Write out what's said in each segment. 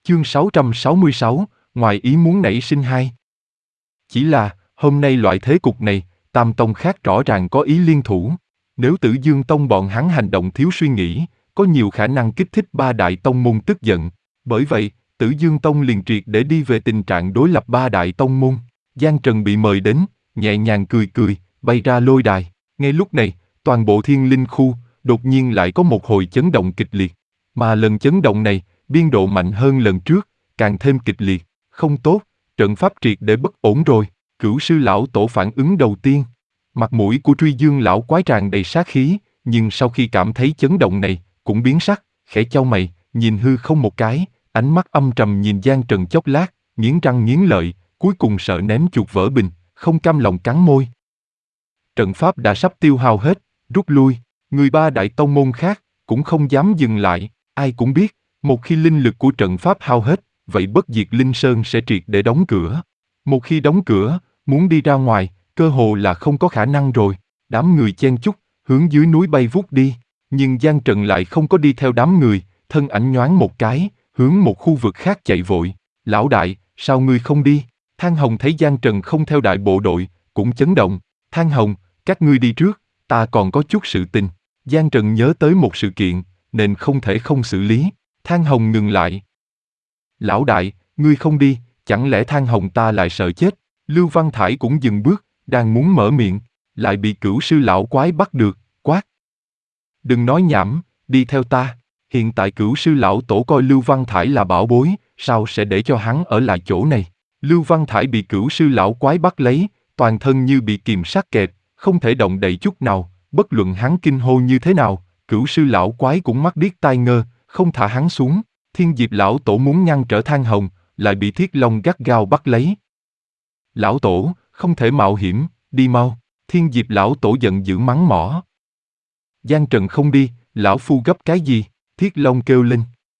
Chương 666, ngoài ý muốn nảy sinh hai. Chỉ là, hôm nay loại thế cục này, Tam Tông khác rõ ràng có ý liên thủ. Nếu Tử Dương Tông bọn hắn hành động thiếu suy nghĩ, có nhiều khả năng kích thích ba đại tông môn tức giận. Bởi vậy, Tử Dương Tông liền triệt để đi về tình trạng đối lập ba đại tông môn. Giang Trần bị mời đến, nhẹ nhàng cười cười, bay ra lôi đài. Ngay lúc này, toàn bộ Thiên Linh khu, đột nhiên lại có một hồi chấn động kịch liệt. Mà lần chấn động này, biên độ mạnh hơn lần trước, càng thêm kịch liệt. Không tốt, trận pháp triệt để bất ổn rồi. Cửu sư lão tổ phản ứng đầu tiên. Mặt mũi của Truy Dương lão quái tràn đầy sát khí, nhưng sau khi cảm thấy chấn động này, cũng biến sắc, khẽ chau mày, nhìn hư không một cái, ánh mắt âm trầm nhìn Giang Trần chốc lát, nghiến răng nghiến lợi, cuối cùng sợ ném chuột vỡ bình, không cam lòng cắn môi. Trận pháp đã sắp tiêu hao hết, rút lui, người ba đại tông môn khác cũng không dám dừng lại, ai cũng biết, một khi linh lực của trận pháp hao hết, vậy Bất Diệt Linh Sơn sẽ triệt để đóng cửa. Một khi đóng cửa, muốn đi ra ngoài, cơ hồ là không có khả năng rồi. Đám người chen chúc, hướng dưới núi bay vút đi, nhưng Giang Trần lại không có đi theo đám người, thân ảnh nhoáng một cái, hướng một khu vực khác chạy vội. Lão đại, sao ngươi không đi? Thang Hồng thấy Giang Trần không theo đại bộ đội, cũng chấn động. Thang Hồng, các ngươi đi trước, ta còn có chút sự tình. Giang Trần nhớ tới một sự kiện, nên không thể không xử lý. Thang Hồng ngừng lại. Lão đại, ngươi không đi, chẳng lẽ Thang Hồng ta lại sợ chết? Lưu Văn Thải cũng dừng bước, đang muốn mở miệng, lại bị Cửu sư lão quái bắt được, quát. Đừng nói nhảm, đi theo ta. Hiện tại Cửu sư lão tổ coi Lưu Văn Thải là bảo bối, sao sẽ để cho hắn ở lại chỗ này? Lưu Văn Thải bị Cửu sư lão quái bắt lấy, toàn thân như bị kìm sát kẹp, không thể động đậy chút nào, bất luận hắn kinh hô như thế nào, Cửu sư lão quái cũng mắt điếc tai ngơ, không thả hắn xuống. Thiên Diệp lão tổ muốn ngăn trở Thang Hồng, lại bị Thiết Long gắt gao bắt lấy. Lão tổ, không thể mạo hiểm, đi mau. Thiên Diệp lão tổ giận dữ mắng mỏ. Giang Trần không đi, lão phu gấp cái gì? Thiết Long kêu lên.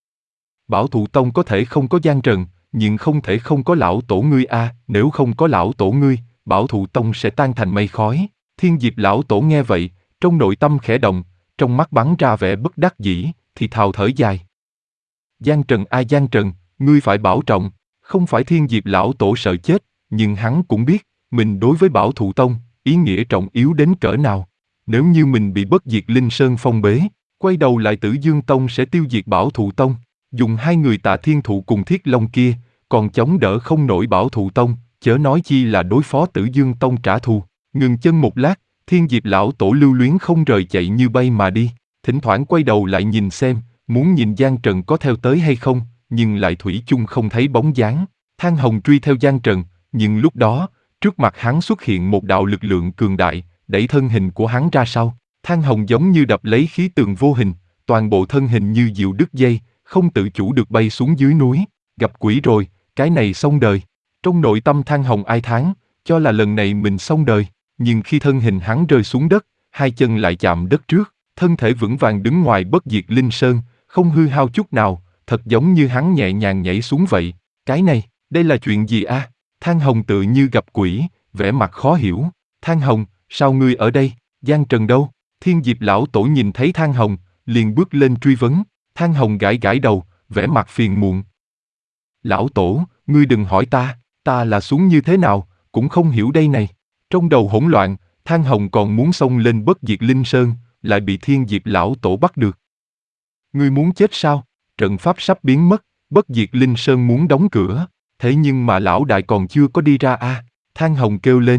Bảo Thụ Tông có thể không có Giang Trần, nhưng không thể không có lão tổ ngươi a. Nếu không có lão tổ ngươi, Bảo Thụ Tông sẽ tan thành mây khói. Thiên Diệp lão tổ nghe vậy, trong nội tâm khẽ động, trong mắt bắn ra vẻ bất đắc dĩ, thì thào thở dài. Giang Trần a Giang Trần, ngươi phải bảo trọng. Không phải Thiên Diệp lão tổ sợ chết, nhưng hắn cũng biết, mình đối với Bảo Thụ Tông, ý nghĩa trọng yếu đến cỡ nào. Nếu như mình bị Bất Diệt Linh Sơn phong bế, quay đầu lại Tử Dương Tông sẽ tiêu diệt Bảo Thụ Tông. Dùng hai người Tạ Thiên Thụ cùng Thiết Long kia, còn chống đỡ không nổi Bảo Thụ Tông, chớ nói chi là đối phó Tử Dương Tông trả thù. Ngừng chân một lát, Thiên Diệp lão tổ lưu luyến không rời chạy như bay mà đi, thỉnh thoảng quay đầu lại nhìn xem, muốn nhìn Giang Trần có theo tới hay không, nhưng lại thủy chung không thấy bóng dáng. Thang Hồng truy theo Giang Trần, nhưng lúc đó, trước mặt hắn xuất hiện một đạo lực lượng cường đại, đẩy thân hình của hắn ra sau. Thang Hồng giống như đập lấy khí tường vô hình, toàn bộ thân hình như diều đứt dây, không tự chủ được bay xuống dưới núi. Gặp quỷ rồi, cái này xong đời. Trong nội tâm Thang Hồng ai thán, cho là lần này mình xong đời. Nhưng khi thân hình hắn rơi xuống đất, hai chân lại chạm đất trước, thân thể vững vàng đứng ngoài Bất Diệt Linh Sơn, không hư hao chút nào, thật giống như hắn nhẹ nhàng nhảy xuống vậy. Cái này, đây là chuyện gì a? Thang Hồng tự như gặp quỷ, vẻ mặt khó hiểu. Thang Hồng, sao ngươi ở đây? Giang Trần đâu? Thiên Diệp lão tổ nhìn thấy Thang Hồng, liền bước lên truy vấn. Thang Hồng gãi gãi đầu, vẻ mặt phiền muộn. Lão tổ, ngươi đừng hỏi ta là xuống như thế nào, cũng không hiểu đây này. Trong đầu hỗn loạn, Thang Hồng còn muốn xông lên Bất Diệt Linh Sơn, lại bị Thiên Diệp lão tổ bắt được. Ngươi muốn chết sao? Trận pháp sắp biến mất, Bất Diệt Linh Sơn muốn đóng cửa, thế nhưng mà lão đại còn chưa có đi ra a. Thang Hồng kêu lên,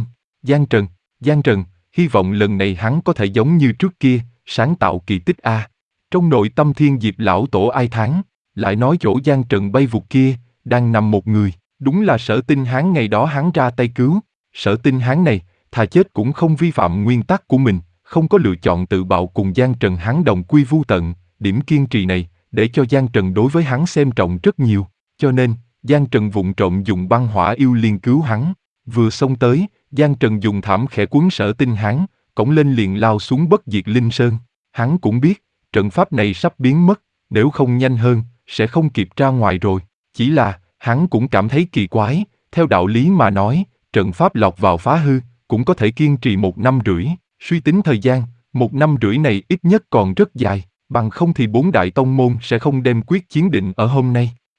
Giang Trần, hy vọng lần này hắn có thể giống như trước kia, sáng tạo kỳ tích a. Trong nội tâm Thiên Diệp lão tổ ai thán, lại nói chỗ Giang Trần bay vụt kia, đang nằm một người, đúng là Sở Tinh Hán ngày đó hắn ra tay cứu. Sở Tinh Hán này, thà chết cũng không vi phạm nguyên tắc của mình, không có lựa chọn tự bạo cùng Giang Trần hắn đồng quy vu tận. Điểm kiên trì này, để cho Giang Trần đối với hắn xem trọng rất nhiều, cho nên, Giang Trần vụng trộm dùng băng hỏa yêu liên cứu hắn. Vừa xông tới, Giang Trần dùng thảm khẽ cuốn Sở Tinh Hán, cõng lên liền lao xuống Bất Diệt Linh Sơn. Hắn cũng biết, trận pháp này sắp biến mất, nếu không nhanh hơn, sẽ không kịp ra ngoài rồi. Chỉ là, hắn cũng cảm thấy kỳ quái, theo đạo lý mà nói, trận pháp lọt vào phá hư, cũng có thể kiên trì 1 năm rưỡi, suy tính thời gian, 1 năm rưỡi này ít nhất còn rất dài, bằng không thì 4 đại tông môn sẽ không đem quyết chiến định ở hôm nay.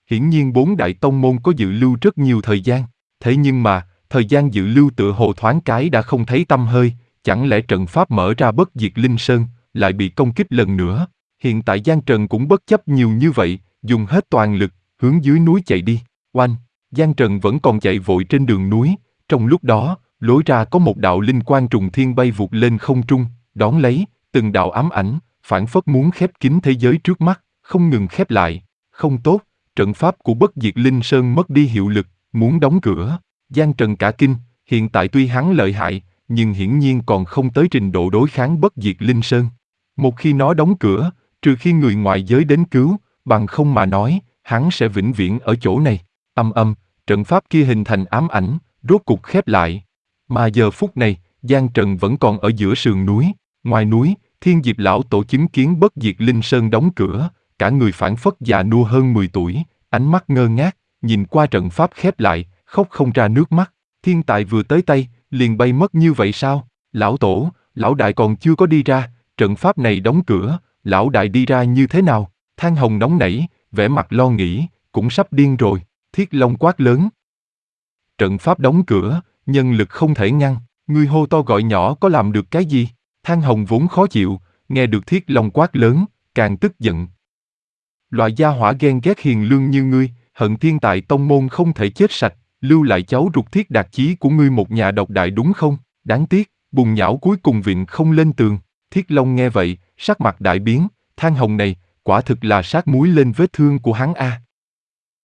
Hiển nhiên bốn đại tông môn có dự lưu rất nhiều thời gian, thế nhưng mà, thời gian dự lưu tựa hồ thoáng cái đã không thấy tăm hơi, chẳng lẽ trận pháp mở ra bất diệt linh sơn, lại bị công kích lần nữa. Hiện tại Giang Trần cũng bất chấp nhiều như vậy, dùng hết toàn lực, hướng dưới núi chạy đi. Oanh! Giang Trần vẫn còn chạy vội trên đường núi, trong lúc đó, lối ra có một đạo linh quang trùng thiên bay vụt lên không trung, đón lấy, từng đạo ám ảnh, phảng phất muốn khép kín thế giới trước mắt, không ngừng khép lại. Không tốt, trận pháp của bất diệt linh sơn mất đi hiệu lực, muốn đóng cửa. Giang Trần cả kinh, hiện tại tuy hắn lợi hại, nhưng hiển nhiên còn không tới trình độ đối kháng bất diệt linh sơn. Một khi nó đóng cửa, trừ khi người ngoại giới đến cứu, bằng không mà nói, hắn sẽ vĩnh viễn ở chỗ này. Trận pháp kia hình thành ám ảnh, rốt cục khép lại. Mà giờ phút này, Giang Trần vẫn còn ở giữa sườn núi. Ngoài núi, Thiên Diệp lão tổ chứng kiến bất diệt linh sơn đóng cửa, cả người phảng phất già nua hơn 10 tuổi, ánh mắt ngơ ngác, nhìn qua trận pháp khép lại, khóc không ra nước mắt. Thiên tài vừa tới tay, liền bay mất như vậy sao? Lão tổ, lão đại còn chưa có đi ra, trận pháp này đóng cửa, lão đại đi ra như thế nào? Than Hồng nóng nảy, vẻ mặt lo nghĩ, cũng sắp điên rồi. Thiết Long quát lớn. Trận pháp đóng cửa, nhân lực không thể ngăn, ngươi hô to gọi nhỏ có làm được cái gì? Than Hồng vốn khó chịu, nghe được Thiết Long quát lớn, càng tức giận. Loại gia hỏa ghen ghét hiền lương như ngươi, hận thiên tài tông môn không thể chết sạch, lưu lại cháu ruột Thiết Đạt Chí của ngươi một nhà độc đại đúng không? Đáng tiếc, bùn nhão cuối cùng viện không lên tường. Thiết Long nghe vậy, sắc mặt đại biến, Than Hồng này, quả thực là sát muối lên vết thương của hắn a.